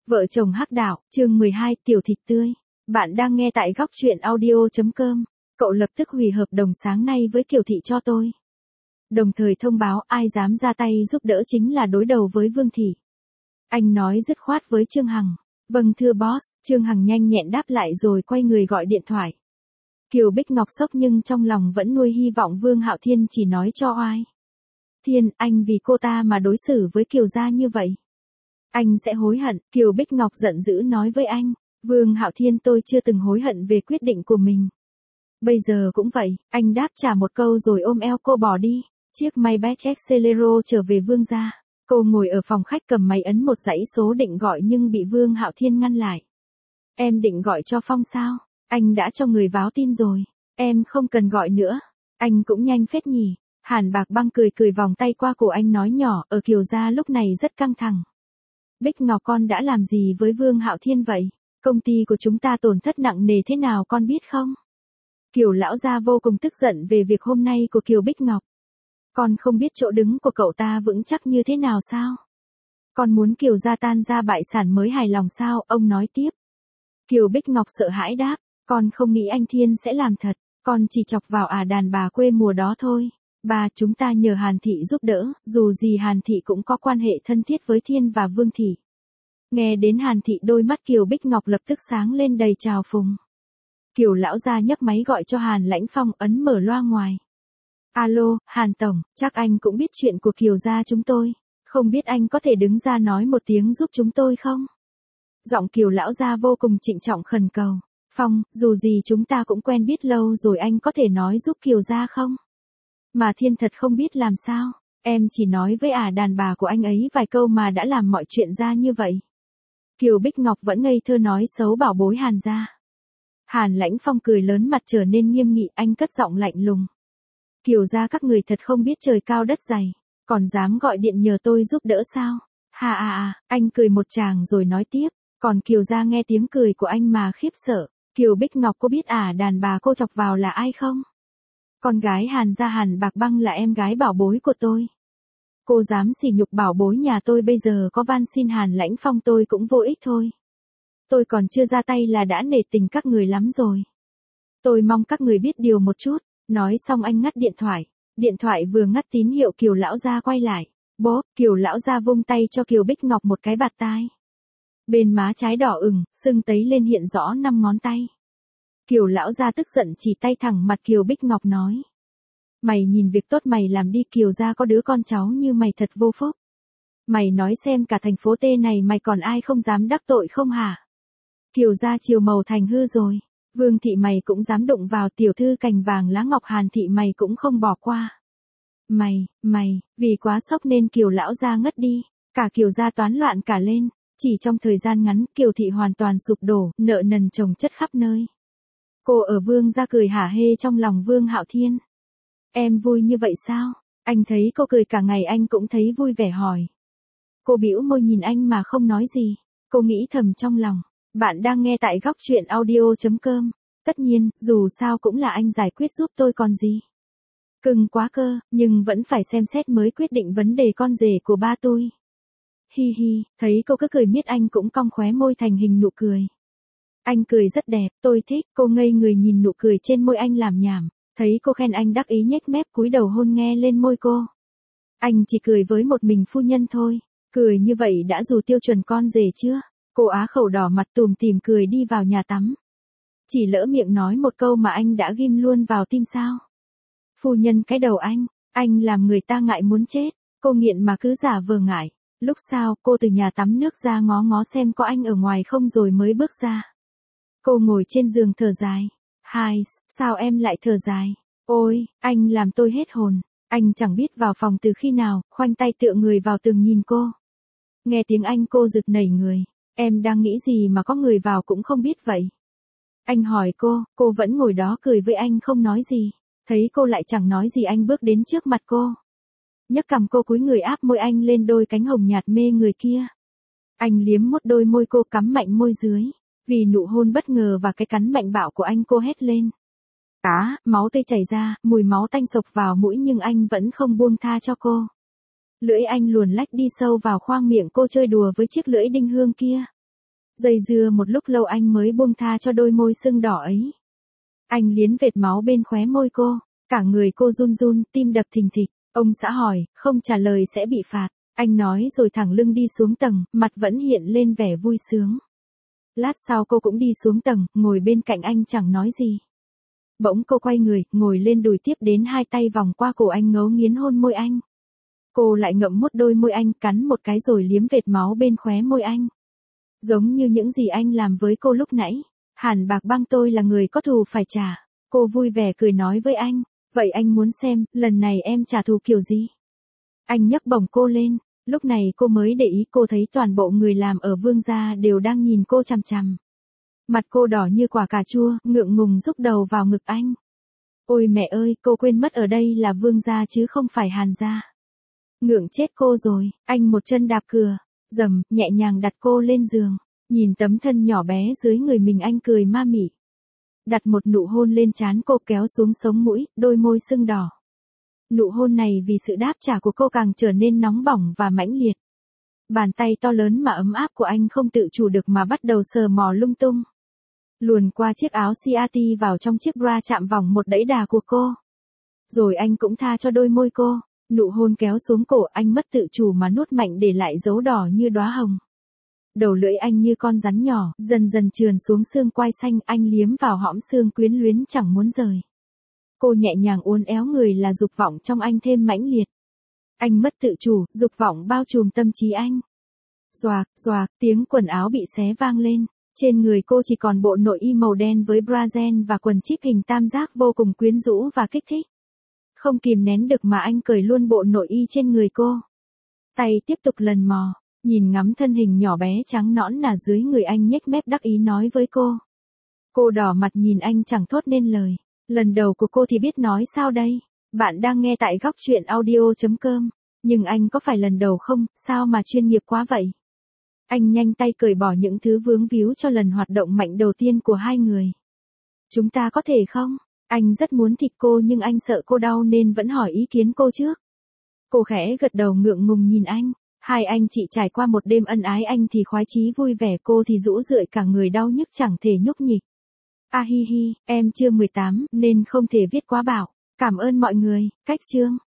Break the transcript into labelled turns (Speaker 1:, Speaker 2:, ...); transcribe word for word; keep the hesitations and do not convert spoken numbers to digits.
Speaker 1: Vợ chồng hắc đạo, chương mười hai, tiểu thịt tươi. Bạn đang nghe tại góc truyện audio chấm com. Cậu lập tức hủy hợp đồng sáng nay với Kiều Thị cho tôi. Đồng thời thông báo ai dám ra tay giúp đỡ chính là đối đầu với Vương Thị. Anh nói dứt khoát với Trương Hằng. Vâng thưa boss, Trương Hằng nhanh nhẹn đáp lại rồi quay người gọi điện thoại. Kiều Bích Ngọc sốc nhưng trong lòng vẫn nuôi hy vọng Vương Hạo Thiên chỉ nói cho oai. Thiên, anh vì cô ta mà đối xử với Kiều gia như vậy. Anh sẽ hối hận, Kiều Bích Ngọc giận dữ nói với anh. Vương Hạo Thiên, tôi chưa từng hối hận về quyết định của mình. Bây giờ cũng vậy, anh đáp trả một câu rồi ôm eo cô bỏ đi. Chiếc Maybach Excelero trở về Vương gia. Cô ngồi ở phòng khách cầm máy ấn một dãy số định gọi nhưng bị Vương Hạo Thiên ngăn lại. Em định gọi cho Phong sao? Anh đã cho người báo tin rồi. Em không cần gọi nữa. Anh cũng nhanh phết nhỉ. Hàn Bạc Băng cười cười vòng tay qua cổ anh nói nhỏ, ở Kiều gia lúc này rất căng thẳng. Bích Ngọc, con đã làm gì với Vương Hạo Thiên vậy? Công ty của chúng ta tổn thất nặng nề thế nào con biết không? Kiều lão gia vô cùng tức giận về việc hôm nay của Kiều Bích Ngọc. Con không biết chỗ đứng của cậu ta vững chắc như thế nào sao? Con muốn Kiều gia tan ra bại sản mới hài lòng sao? Ông nói tiếp. Kiều Bích Ngọc sợ hãi đáp, con không nghĩ anh Thiên sẽ làm thật, con chỉ chọc vào à đàn bà quê mùa đó thôi. Ba, chúng ta nhờ Hàn Thị giúp đỡ, dù gì Hàn Thị cũng có quan hệ thân thiết với Thiên và Vương Thị. Nghe đến Hàn Thị, đôi mắt Kiều Bích Ngọc lập tức sáng lên đầy trào phúng. Kiều lão gia nhấc máy gọi cho Hàn Lãnh Phong, ấn mở loa ngoài. Alo, Hàn Tổng, chắc anh cũng biết chuyện của Kiều gia chúng tôi. Không biết anh có thể đứng ra nói một tiếng giúp chúng tôi không? Giọng Kiều lão gia vô cùng trịnh trọng khẩn cầu. Phong, dù gì chúng ta cũng quen biết lâu rồi, anh có thể nói giúp Kiều gia không? Mà Thiên thật không biết làm sao, em chỉ nói với ả đàn bà của anh ấy vài câu mà đã làm mọi chuyện ra như vậy. Kiều Bích Ngọc vẫn ngây thơ nói xấu bảo bối Hàn gia. Hàn Lãnh Phong cười lớn, mặt trở nên nghiêm nghị, anh cất giọng lạnh lùng. Kiều gia các người thật không biết trời cao đất dày, còn dám gọi điện nhờ tôi giúp đỡ sao? Ha à à, anh cười một tràng rồi nói tiếp, còn Kiều gia nghe tiếng cười của anh mà khiếp sợ. Kiều Bích Ngọc có biết ả đàn bà cô chọc vào là ai không? Con gái Hàn gia Hàn Bạc Băng là em gái bảo bối của tôi. Cô dám sỉ nhục bảo bối nhà tôi, bây giờ có van xin Hàn Lãnh Phong tôi cũng vô ích thôi. Tôi còn chưa ra tay là đã nể tình các người lắm rồi. Tôi mong các người biết điều một chút. Nói xong anh ngắt điện thoại. Điện thoại vừa ngắt tín hiệu Kiều lão gia quay lại. Bố, Kiều lão gia vung tay cho Kiều Bích Ngọc một cái bạt tai. Bên má trái đỏ ửng, sưng tấy lên hiện rõ năm ngón tay. Kiều lão gia tức giận chỉ tay thẳng mặt Kiều Bích Ngọc nói. Mày nhìn việc tốt mày làm đi, Kiều gia có đứa con cháu như mày thật vô phúc. Mày nói xem cả thành phố T này mày còn ai không dám đắc tội không hả? Kiều gia chiều màu thành hư rồi. Vương Thị mày cũng dám đụng vào, tiểu thư cành vàng lá ngọc Hàn Thị mày cũng không bỏ qua. Mày, mày, vì quá sốc nên Kiều lão gia ngất đi. Cả Kiều gia toán loạn cả lên. Chỉ trong thời gian ngắn Kiều Thị hoàn toàn sụp đổ, nợ nần chồng chất khắp nơi. Cô ở Vương gia cười hả hê trong lòng Vương Hạo Thiên. Em vui như vậy sao? Anh thấy cô cười cả ngày anh cũng thấy vui vẻ hỏi. Cô bĩu môi nhìn anh mà không nói gì. Cô nghĩ thầm trong lòng. Bạn đang nghe tại góc truyện audio chấm com. Tất nhiên, dù sao cũng là anh giải quyết giúp tôi còn gì. Cưng quá cơ, nhưng vẫn phải xem xét mới quyết định vấn đề con rể của ba tôi. Hi hi, thấy cô cứ cười miết anh cũng cong khóe môi thành hình nụ cười. Anh cười rất đẹp, tôi thích. Cô ngây người nhìn nụ cười trên môi anh làm nhảm. Thấy cô khen anh đắc ý nhếch mép cúi đầu hôn nghe lên môi cô. Anh chỉ cười với một mình phu nhân thôi. Cười như vậy đã dù tiêu chuẩn con rể chưa? Cô á khẩu đỏ mặt tùm tìm cười đi vào nhà tắm. Chỉ lỡ miệng nói một câu mà anh đã ghim luôn vào tim sao? Phu nhân cái đầu anh, anh làm người ta ngại muốn chết. Cô nghiện mà cứ giả vờ ngại. Lúc sau cô từ nhà tắm nước ra ngó ngó xem có anh ở ngoài không rồi mới bước ra. Cô ngồi trên giường thở dài. Hai, sao em lại thở dài? Ôi, anh làm tôi hết hồn. Anh chẳng biết vào phòng từ khi nào, khoanh tay tựa người vào tường nhìn cô. Nghe tiếng anh cô giật nảy người. Em đang nghĩ gì mà có người vào cũng không biết vậy? Anh hỏi cô, cô vẫn ngồi đó cười với anh không nói gì. Thấy cô lại chẳng nói gì anh bước đến trước mặt cô. Nhấc cằm cô cúi người áp môi anh lên đôi cánh hồng nhạt mê người kia. Anh liếm một đôi môi cô cắm mạnh môi dưới. Vì nụ hôn bất ngờ và cái cắn mạnh bạo của anh cô hét lên. Á, máu tươi chảy ra, mùi máu tanh sộc vào mũi nhưng anh vẫn không buông tha cho cô. Lưỡi anh luồn lách đi sâu vào khoang miệng cô chơi đùa với chiếc lưỡi đinh hương kia. Dây dưa một lúc lâu anh mới buông tha cho đôi môi sưng đỏ ấy. Anh liến vệt máu bên khóe môi cô, cả người cô run run, tim đập thình thịch. Ông xã hỏi, không trả lời sẽ bị phạt. Anh nói rồi thẳng lưng đi xuống tầng, mặt vẫn hiện lên vẻ vui sướng. Lát sau cô cũng đi xuống tầng, ngồi bên cạnh anh chẳng nói gì. Bỗng cô quay người, ngồi lên đùi tiếp đến hai tay vòng qua cổ anh ngấu nghiến hôn môi anh. Cô lại ngậm mút đôi môi anh, cắn một cái rồi liếm vệt máu bên khóe môi anh. Giống như những gì anh làm với cô lúc nãy. Hàn Bạc Băng, tôi là người có thù phải trả. Cô vui vẻ cười nói với anh. Vậy anh muốn xem, lần này em trả thù kiểu gì? Anh nhấc bổng cô lên. Lúc này cô mới để ý, cô thấy toàn bộ người làm ở Vương gia đều đang nhìn cô chằm chằm. Mặt cô đỏ như quả cà chua, ngượng ngùng rúc đầu vào ngực anh. Ôi mẹ ơi, cô quên mất ở đây là Vương gia chứ không phải Hàn gia. Ngượng chết cô rồi, anh một chân đạp cửa, dầm, nhẹ nhàng đặt cô lên giường. Nhìn tấm thân nhỏ bé dưới người mình, anh cười ma mị. Đặt một nụ hôn lên trán cô, kéo xuống sống mũi, đôi môi sưng đỏ. Nụ hôn này vì sự đáp trả của cô càng trở nên nóng bỏng và mãnh liệt. Bàn tay to lớn mà ấm áp của anh không tự chủ được mà bắt đầu sờ mò lung tung. Luồn qua chiếc áo xiati vào trong chiếc bra, chạm vòng một đẫy đà của cô. Rồi anh cũng tha cho đôi môi cô. Nụ hôn kéo xuống cổ, anh mất tự chủ mà nuốt mạnh để lại dấu đỏ như đóa hồng. Đầu lưỡi anh như con rắn nhỏ, dần dần trườn xuống xương quai xanh, anh liếm vào hõm xương quyến luyến chẳng muốn rời. Cô nhẹ nhàng uốn éo người là dục vọng trong anh thêm mãnh liệt. Anh mất tự chủ, dục vọng bao trùm tâm trí anh. Doạc, doạc, tiếng quần áo bị xé vang lên. Trên người cô chỉ còn bộ nội y màu đen với bra jean và quần chip hình tam giác vô cùng quyến rũ và kích thích. Không kìm nén được mà anh cởi luôn bộ nội y trên người cô. Tay tiếp tục lần mò, nhìn ngắm thân hình nhỏ bé trắng nõn nà dưới người anh, nhếch mép đắc ý nói với cô. Cô đỏ mặt nhìn anh chẳng thốt nên lời. Lần đầu của cô thì biết nói sao đây. Bạn đang nghe tại góc truyện audio chấm com. Nhưng anh có phải lần đầu không, sao mà chuyên nghiệp quá vậy? Anh nhanh tay cởi bỏ những thứ vướng víu cho lần hoạt động mạnh đầu tiên của hai người. Chúng ta có thể không? Anh rất muốn thịt cô nhưng anh sợ cô đau nên vẫn hỏi ý kiến cô trước. Cô khẽ gật đầu ngượng ngùng nhìn anh. Hai anh chị trải qua một đêm ân ái, anh thì khoái chí vui vẻ, cô thì rũ rượi cả người đau nhức chẳng thể nhúc nhích. A hi hi, em chưa mười tám nên không thể viết quá bảo. Cảm ơn mọi người, cách chương.